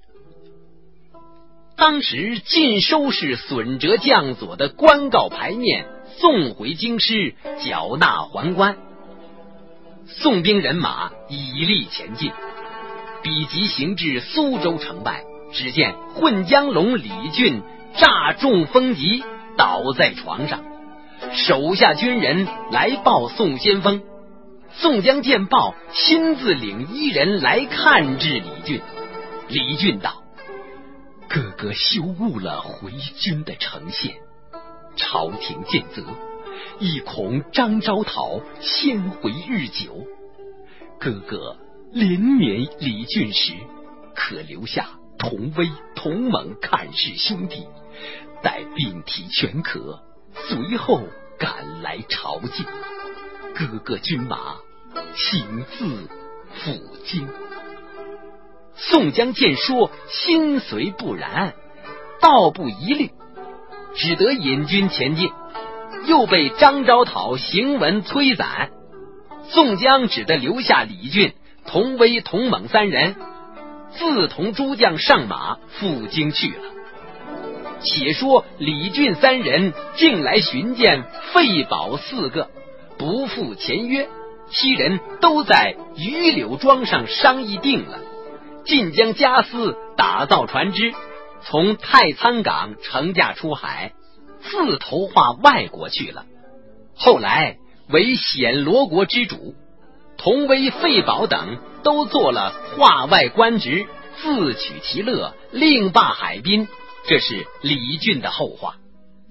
当时尽收拾损折将佐的官告牌面，送回京师，缴纳还官。宋兵人马以力前进，比及行至苏州城外，只见混江龙李俊诈中风疾，倒在床上。手下军人来报宋先锋，宋江见报，亲自领1人来看治李俊。李俊道：哥哥休误了回军的呈现，朝廷见责，亦恐张昭讨先回日久。哥哥连绵李俊时，可留下同威、同猛看事兄弟，待病体全可，随后赶来朝觐。哥哥军马请自赴京。宋江见说，心随不然，道不疑虑，只得引军前进，又被张昭讨行文催斩。宋江只得留下李俊、同威、同猛3人，自同诸将上马赴京去了。且说李俊3人竟来寻见费宝4个，不负前约，7人都在榆柳庄上商议定了，尽将家私打造船只，从太仓港乘驾出海，自投化外国去了。后来为显罗国之主，同威、费宝等都做了化外官职，自取其乐，另霸海滨。这是李俊的后话。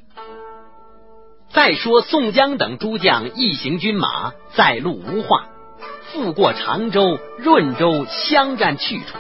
再说宋江等诸将一行军马在路无话，复过常州、润州相占去处，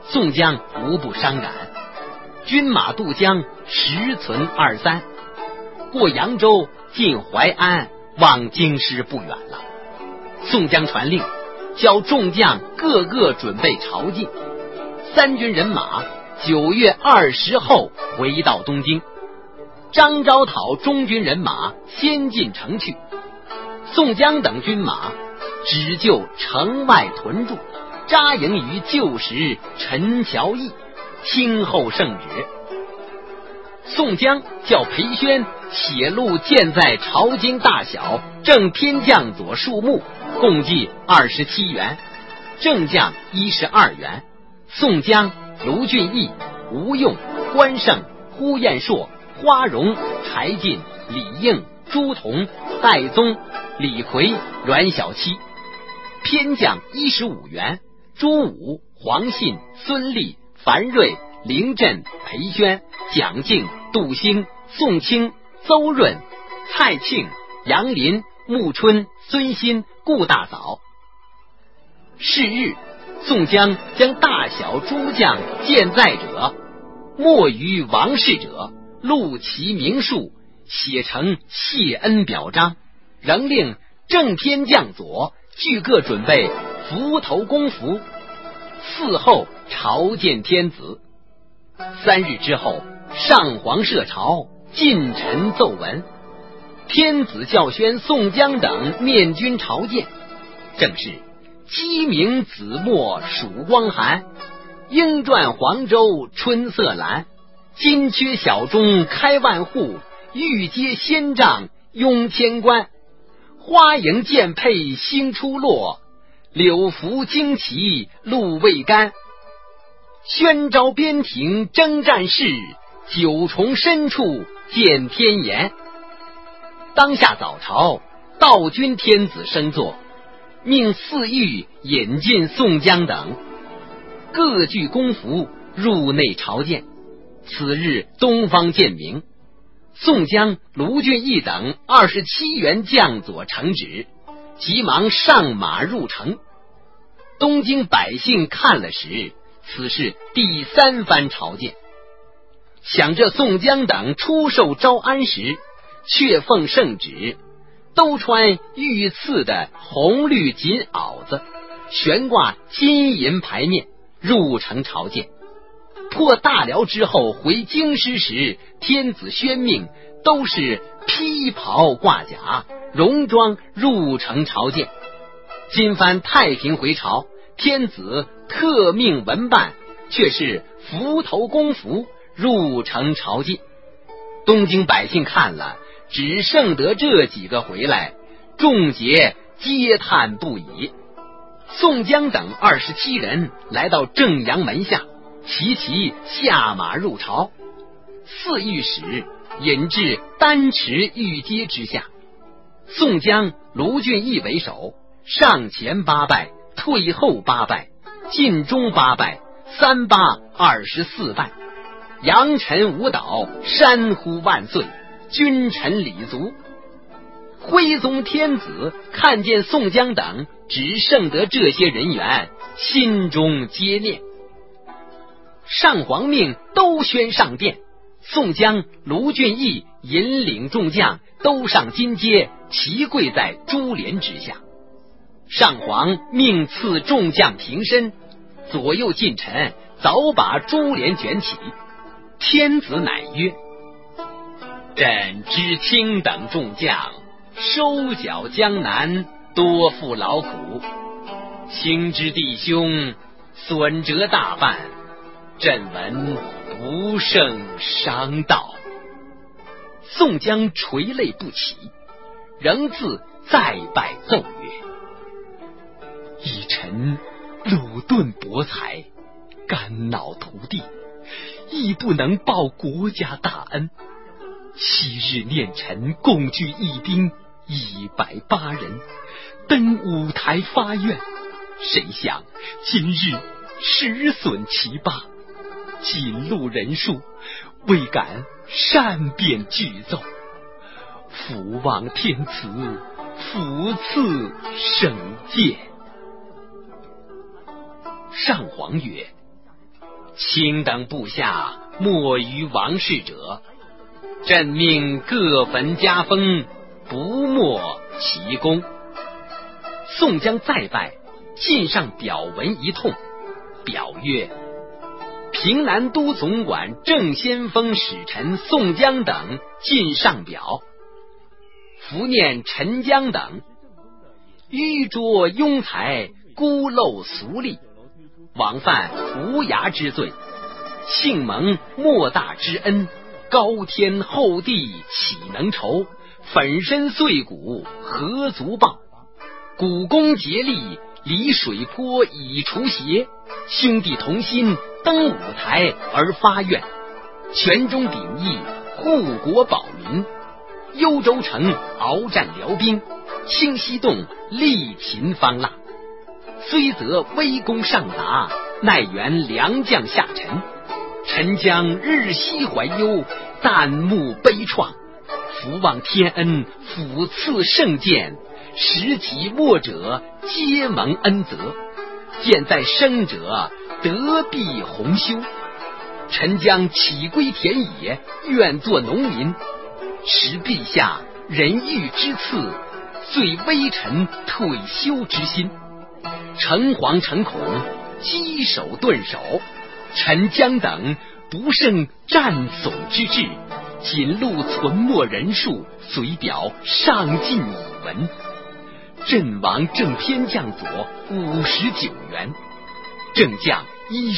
宋江无不伤感。军马渡江，时存23，过扬州，进淮安，望京师不远了。宋江传令，叫众将个个准备朝觐。3军人马9月20后回到东京。张昭讨中军人马先进城去，宋江等军马只就城外屯驻，扎营于旧时陈桥驿，听候圣旨。宋江叫裴宣写录建在朝京大小正偏将佐数目，共计27员，正将12员。宋江、卢俊义、吴用、关胜、呼延灼、花荣、柴进、李应、朱仝、戴宗、李逵、阮小七。偏将15员，朱武、黄信、孙立、樊瑞、凌震、裴宣、蒋敬、杜兴、宋清、邹润、蔡庆、杨林、穆春、孙新、顾大嫂。是日，宋江将大小诸将健在者、没于王氏者录其名数，写成谢恩表彰，仍令正偏将佐俱各准备伏头公服，嗣后朝见天子。3日之后，上皇设朝，近臣奏闻，天子教宣宋江等面君朝见，正是鸡鸣紫陌曙光寒，鹰转黄州春色蓝，金阙小钟开万户，玉阶仙帐拥千官，花迎剑佩星初落，柳拂旌旗露未干。宣昭边庭征战事，九重深处见天颜。当下早朝，道君天子升座，命4御引进宋江等，各具公服入内朝见。此日东方见明，宋江、卢俊义等27员将佐承旨，急忙上马入城。东京百姓看了时，此是第3番朝见。想着宋江等出受招安时，却奉圣旨，都穿御赐的红绿锦袄子，悬挂金银牌面，入城朝见。破大辽之后回京师时，天子宣命，都是披袍挂甲，戎装入城朝见。今番太平回朝，天子特命文办，却是伏头公服入城朝见。东京百姓看了，只剩得这几个回来，众皆嗟叹不已。宋江等27人来到正阳门下，齐齐下马入朝。4御史引至丹池御阶之下，宋江、卢俊义为首，上前8拜，退后8拜，尽中8拜，3八24拜。扬尘舞蹈，山呼万岁，君臣礼足。徽宗天子看见宋江等只剩得这些人员，心中皆念。上皇命都宣上殿，宋江、卢俊义引领众将都上金阶，齐跪在珠帘之下。上皇命赐众将平身，左右近臣早把珠帘卷起。天子乃曰：朕知卿等众将收缴江南，多负劳苦，卿之弟兄损折大半，朕闻不胜伤道。宋江垂泪不起，仍自再拜奏曰：一臣鲁钝薄才，肝脑涂地，亦不能报国家大恩。昔日念臣共聚义兵108人，登舞台发愿，谁想今日10损其8，仅录人数，未敢善便具奏。伏望天慈，抚赐圣鉴。上皇曰： 卿等部下莫于王室者，朕命各焚家封，不没其功。宋江再拜，进上表文一通，表曰：平南都总管郑先锋使臣宋江等进上表，伏念陈江等迂拙庸才，孤陋俗吏，枉犯无涯之罪，幸蒙莫大之恩，高天厚地岂能酬？粉身碎骨何足报？鼓功竭力离水泊以除邪，兄弟同心登舞台而发愿，全中鼎益护国保民，幽州城鏖战辽兵，清溪洞力擒方腊，虽则威功上达，奈援良将下沉，臣将日夕怀忧，旦暮悲怆，伏望天恩俯赐圣鉴，时己末者皆蒙恩泽，见在生者得必弘修。臣将起归田野，愿做农民，持陛下仁育之赐，遂微臣退休之心。诚惶诚恐，稽首顿首，臣将等不胜战悚之志，仅录存没人数，随表上进以闻。阵亡正偏将佐59员，正将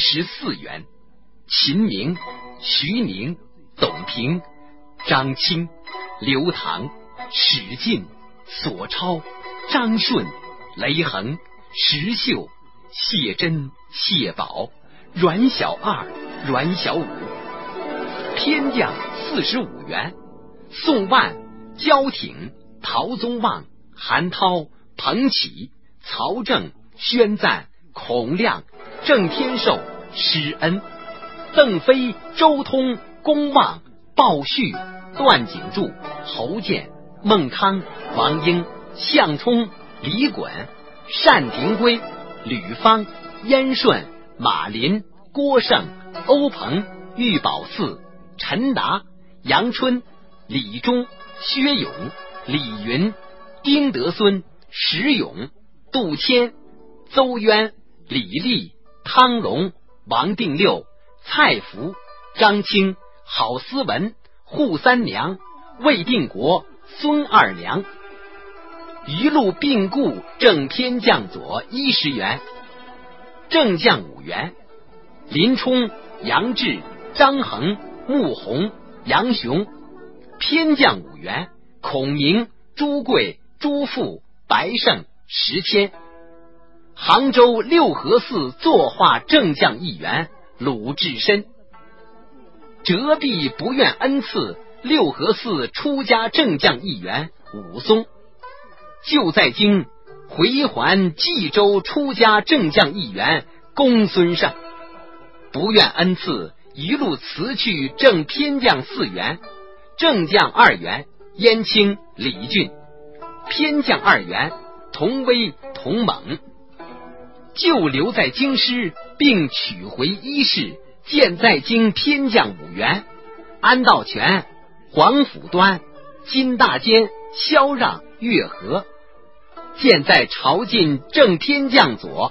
14员，秦明、徐宁、董平、张清、刘唐、史进、索超、张顺、雷横、石秀、谢真、谢宝、阮小二、阮小五。偏将45员，宋万、焦挺、陶宗旺、韩涛、彭启、曹正、宣赞、孔亮、郑天寿、施恩、邓飞、周通、公望、鲍旭、段景柱、侯健、孟康、王英、项冲、李衮、单廷圭、吕方、燕顺、马林、郭盛、欧鹏、玉宝寺、陈达、杨春、李忠、薛勇、李云、丁德孙、石勇、杜谦、邹渊、李立、汤龙、王定六、蔡福、张清、郝思文、扈三娘、魏定国、孙二娘。余路并固正偏将佐10员，正将5员，林冲、杨志、张衡、穆弘、杨雄。偏将5员，孔明、朱贵、朱富、白胜、石谦。杭州六合寺作画正将1员，鲁智深。折臂不愿恩赐，六合寺出家正将1员，武松。就在京回还冀州出家正将1员，公孙胜。不愿恩赐，一路辞去正偏将4员，正将2员，燕青、李俊；偏将2员，童威、童猛。就留在京师，并取回衣饰，见在京偏将5员，安道全、黄甫端、金大坚、萧让、岳和。见在朝进正偏将佐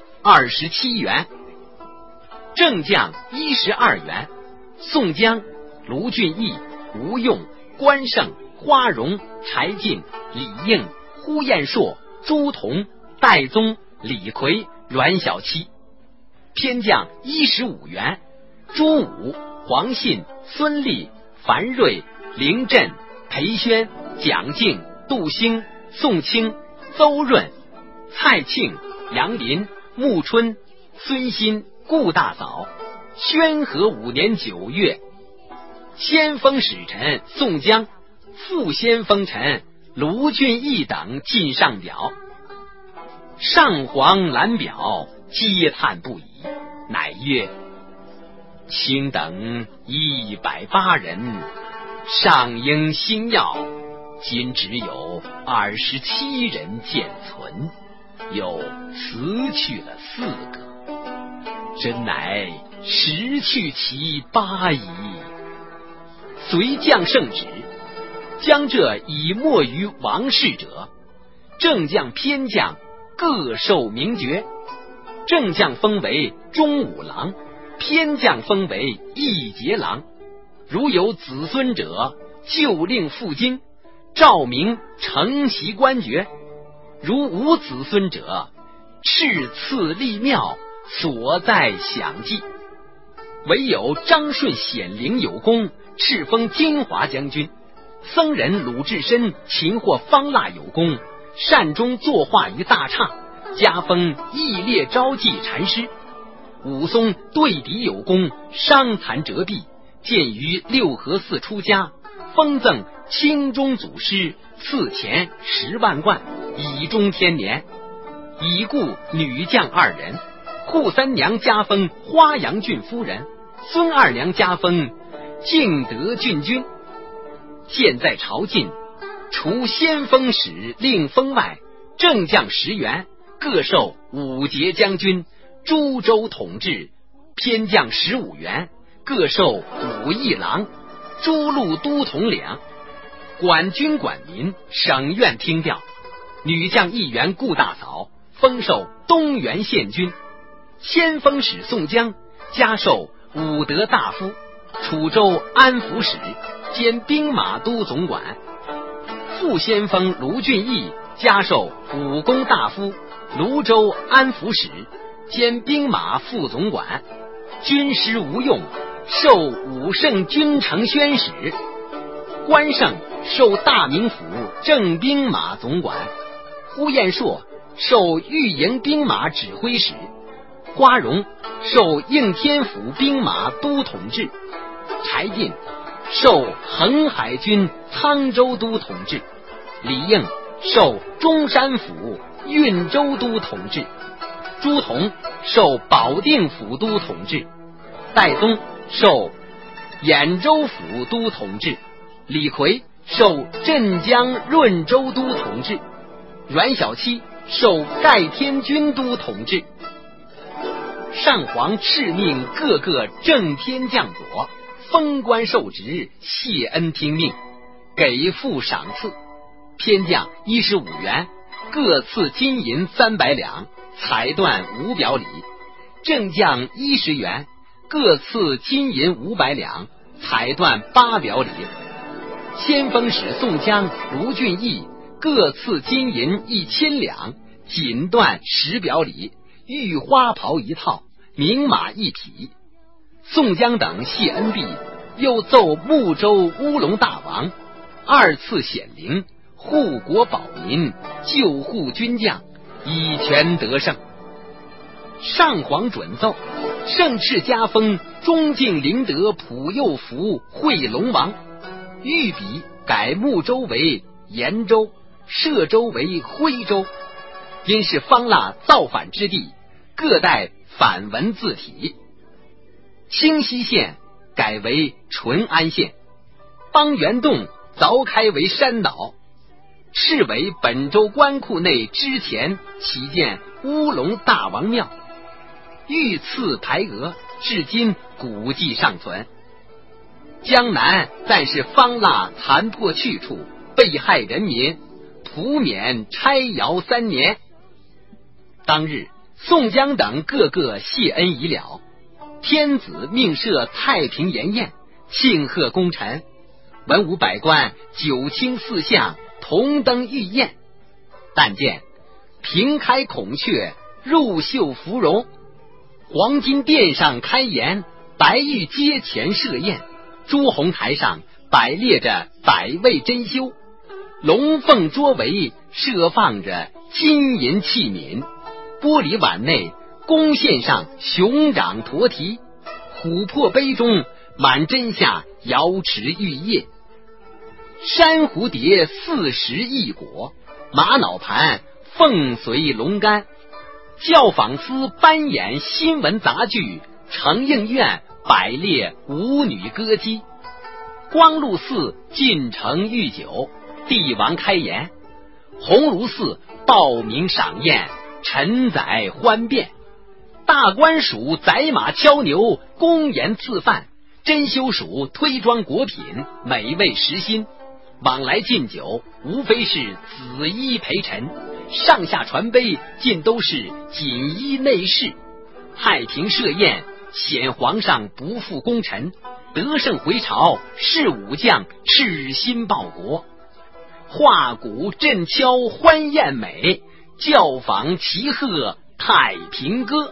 27员，正将12员，宋江、卢俊义、吴用、关胜、花荣、柴进、李应、呼延灼、朱仝、戴宗、李逵、阮小七。偏将15员，朱武、黄信、孙立、樊瑞、凌震、裴宣、蒋敬、杜兴、宋清、邹润、蔡庆、杨林、穆春、孙新、顾大嫂。宣和5年9月，先锋使臣宋江、副先锋臣卢俊义等进上表。上皇览表，嗟叹不已，乃曰：卿等108人，上应星耀，今只有27人健存，又辞去了4个。 真乃时去其八矣。随将圣旨，将这以没于王室者，正将偏将各受名爵，正将封为中武郎，偏将封为义节郎。如有子孙者，就令赴京，召名承袭官爵；如无子孙者，敕赐立庙，所在享祭。唯有张顺显灵有功，敕封金华将军；僧人鲁智深擒获方腊有功，善终作画于大刹，加封义烈昭济禅师。武松对敌有功，伤残折臂，见于六合寺出家，封赠清中祖师，赐钱10万贯，以终天年。已故女将2人，扈三娘加封花阳郡夫人，孙二娘加封敬德郡君。现在朝觐，除先锋使令封外，正将10员，各授武节将军、诸州统制；偏将15员，各授武义郎、诸路都统领。管军管民，省院听调。女将1员顾大嫂，封授东原县君；先锋使宋江加授武德大夫、楚州安抚使兼兵马都总管；副先锋卢俊义加授武功大夫、泸州安抚使兼兵马副总管；军师吴用授武圣军承宣使；关胜授大名府正兵马总管；呼延灼授御营兵马指挥使；花荣授应天府兵马都统制；柴进授横海军沧州都统制；李应授中山府运州都统制；朱仝授保定府都统制；戴宗授兖州府都统制；李逵授镇江润州都统制；阮小七授盖天军都统制。上皇敕命各个正偏将佐封官受职，谢恩听命，给付赏赐。偏将15员，各赐金银300两，彩缎5表里；正将10员，各赐金银500两，彩缎8表里。先锋使宋江、卢俊义各赐金银1000两，锦缎10表里，玉花袍1套，名马1匹。宋江等谢恩毕，又奏睦州乌龙大王2次显灵，护国保民，救护军将，以权得胜。上皇准奏，圣敕加封中靖灵德普佑福惠龙王，御笔改睦州为延州，歙州为徽州。因是方腊造反之地，各带反文字体。清溪县改为淳安县，邦元洞凿开为山岛，敕为本州官库内之前起建乌龙大王庙，御赐牌额，至今古迹尚存。江南暂是方腊残破去处，被害人民图免差徭3年。当日宋江等各个谢恩已了，天子命设太平筵宴，庆贺功臣，文武百官九卿四相同登御宴。但见屏开孔雀，入袖芙蓉，黄金殿上开筵，白玉阶前设宴，朱红台上摆列着百味珍馐，龙凤桌围设放着金银器皿，玻璃碗内弓线上熊掌驼蹄，琥珀杯中满斟下瑶池玉液，珊瑚蝶40异果，玛瑙盘凤髓龙肝，教坊司扮演新闻杂剧，承应院摆列舞女歌姬，光禄寺进城御酒，帝王开筵，鸿胪寺报名赏宴，臣宰欢宴。 大官署宰马敲牛，公盐赐饭，珍馐属推装果品，美味食心。往来进酒，无非是紫衣陪陈，上下传杯，尽都是锦衣内侍。太平设宴，显皇上不负功臣，得胜回朝，是武将赤心报国。画鼓振敲欢宴美，教坊齐贺太平歌。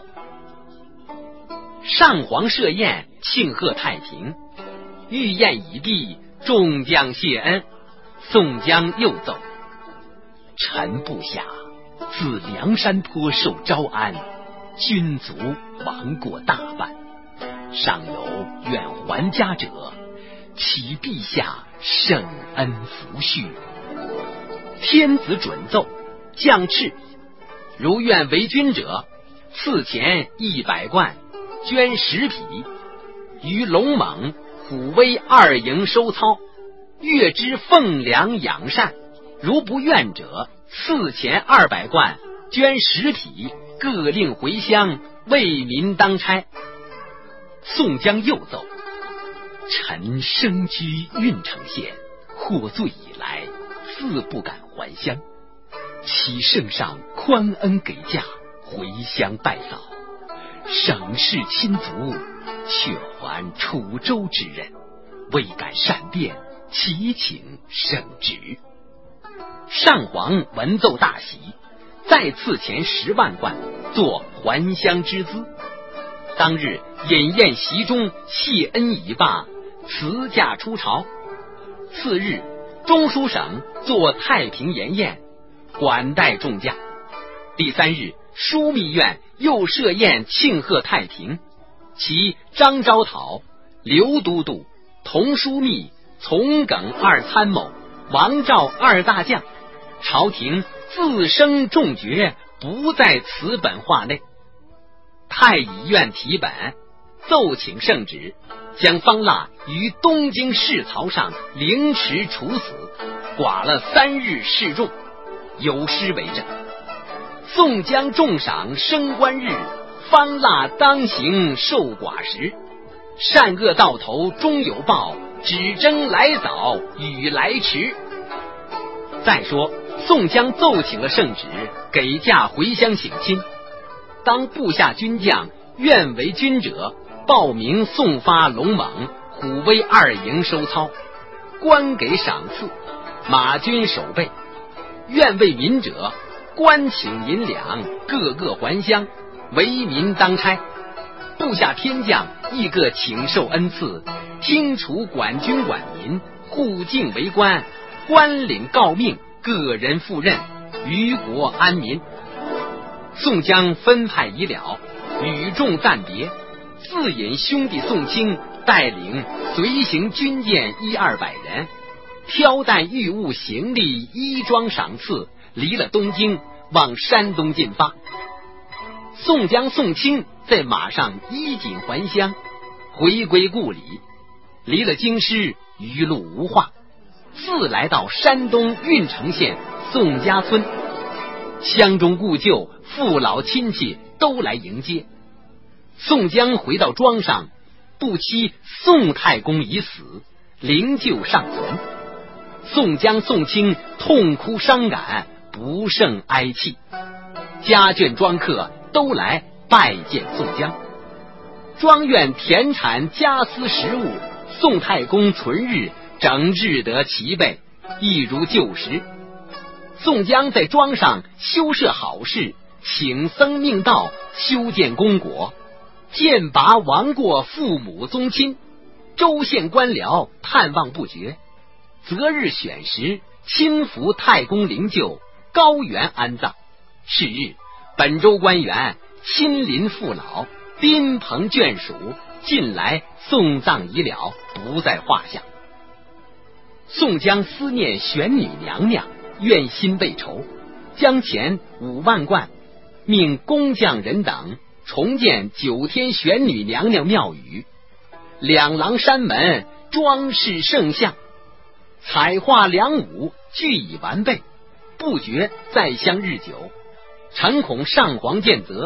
上皇设宴庆贺太平，御宴已毕，众将谢恩。宋江又奏：臣部下自梁山坡受招安，军卒亡过大半，尚有愿还家者，启陛下圣恩抚恤。天子准奏，将敕：如愿为军者，赐钱100贯，捐10匹，于龙猛、虎威2营收操，月之奉粮养善。如不愿者，赐钱200贯，捐10匹，各令回乡，为民当差。宋江又奏：臣生居郓城县，获罪以来，自不敢还乡，启圣上宽恩给驾，回乡拜扫，省市亲族，却还楚州之任，未敢善变，祈请圣旨。上皇闻奏大喜，再赐钱10万贯，作还乡之资。当日饮宴席中，谢恩已罢，辞驾出朝。次日，中书省作太平筵宴，管待众将。第3日，枢密院又设宴庆贺太平，其张昭讨、刘都督、童枢密、从耿2参谋、王昭2大将，朝廷自升重爵，不在此本话内。太乙院提本，奏请圣旨，将方腊于东京市曹上凌迟处死，剐了3日示众，有诗为证：宋江重赏升官日，方腊当行受剐时。善恶到头终有报，只争来早与来迟。再说宋江奏请了圣旨，给驾回乡省亲。当部下军将愿为军者，报名送发龙猛、虎威2营收操，官给赏赐，马军守备。愿为民者，官请银两，个个还乡，为民当差。部下偏将亦各请受恩赐，听处管军管民，护境为官，官领诰命，个人赴任，于国安民。宋江分派已了，与众暂别，自引兄弟宋清带领随行军舰100-200人，挑担御物行李衣装赏赐，离了东京，往山东进发。宋江、宋清在马上衣锦还乡，回归故里，离了京师，余路无话，自来到山东郓城县宋家村。乡中故旧、父老亲戚都来迎接。宋江回到庄上，不期宋太公已死，灵柩尚存。宋江、宋清痛哭伤感，不胜哀泣。家眷庄客都来拜见宋江。庄院田产家私食物，宋太公存日，整日得齐备，一如旧时。宋江在庄上修设好事，请僧命道，修建功果，剑拔亡过父母宗亲，州县官僚探望不绝。择日选时，亲扶太公灵柩，高原安葬。是日，本州官员亲临父老，宾朋眷属近来送葬已了，不在话下。宋江思念玄女娘娘，愿心未酬，将钱5万贯，命工匠人等重建9天玄女娘娘庙宇，两廊山门装饰圣像，彩画梁舞俱已完备，不觉再相日久。诚恐上皇见责，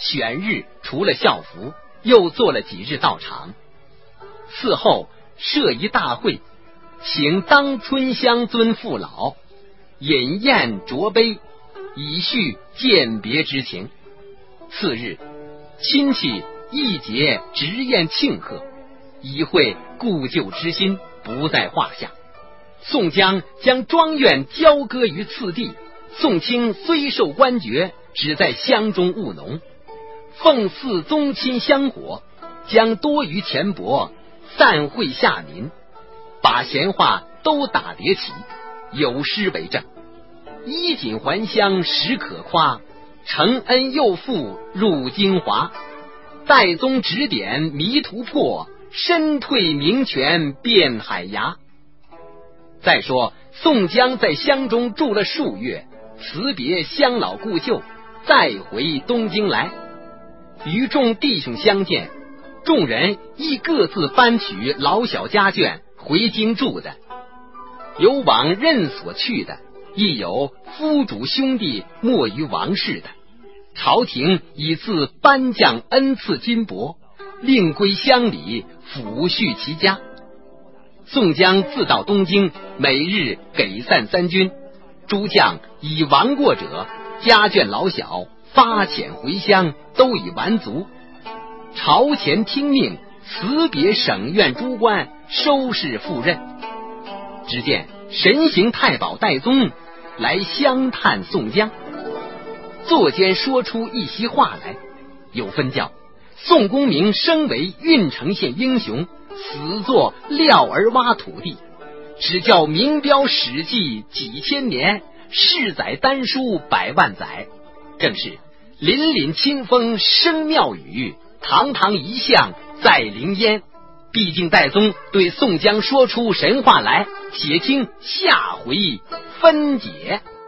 选日除了校服，又做了几日道场。嗣后设一大会，请当春乡尊父老，饮宴酌杯，以叙饯别之情。次日，亲戚一结直宴庆贺，以会故旧之心，不在话下。宋江将庄院交割于次第，宋清虽受官爵，只在乡中务农，奉祀宗亲香火，将多余钱帛散会下民，把闲话都打叠起，有诗为证：衣锦还乡实可夸，承恩佑父入京华。代宗指点迷途破，身退名泉遍海涯。再说宋江在乡中住了数月，辞别乡老故旧，再回东京来，与众弟兄相见，众人亦各自搬取老小家眷回京住的，有往任所去的，亦有夫主兄弟没于王室的。朝廷以自颁降恩赐金帛，令归乡里抚恤其家。宋江自到东京，每日给散3军，诸将已亡过者，家眷老小发遣回乡，都已完足。朝前听命，辞别省院诸官，收拾赴任。只见神行太保戴宗来相探宋江，座间说出一席话来，有分教宋公明生为郓城县英雄，死作廖儿挖土地，只叫名标史记几千年，世载丹书100万载，正是凛凛清风生妙语，堂堂一相在灵烟。毕竟戴宗对宋江说出神话来，且听下回分解。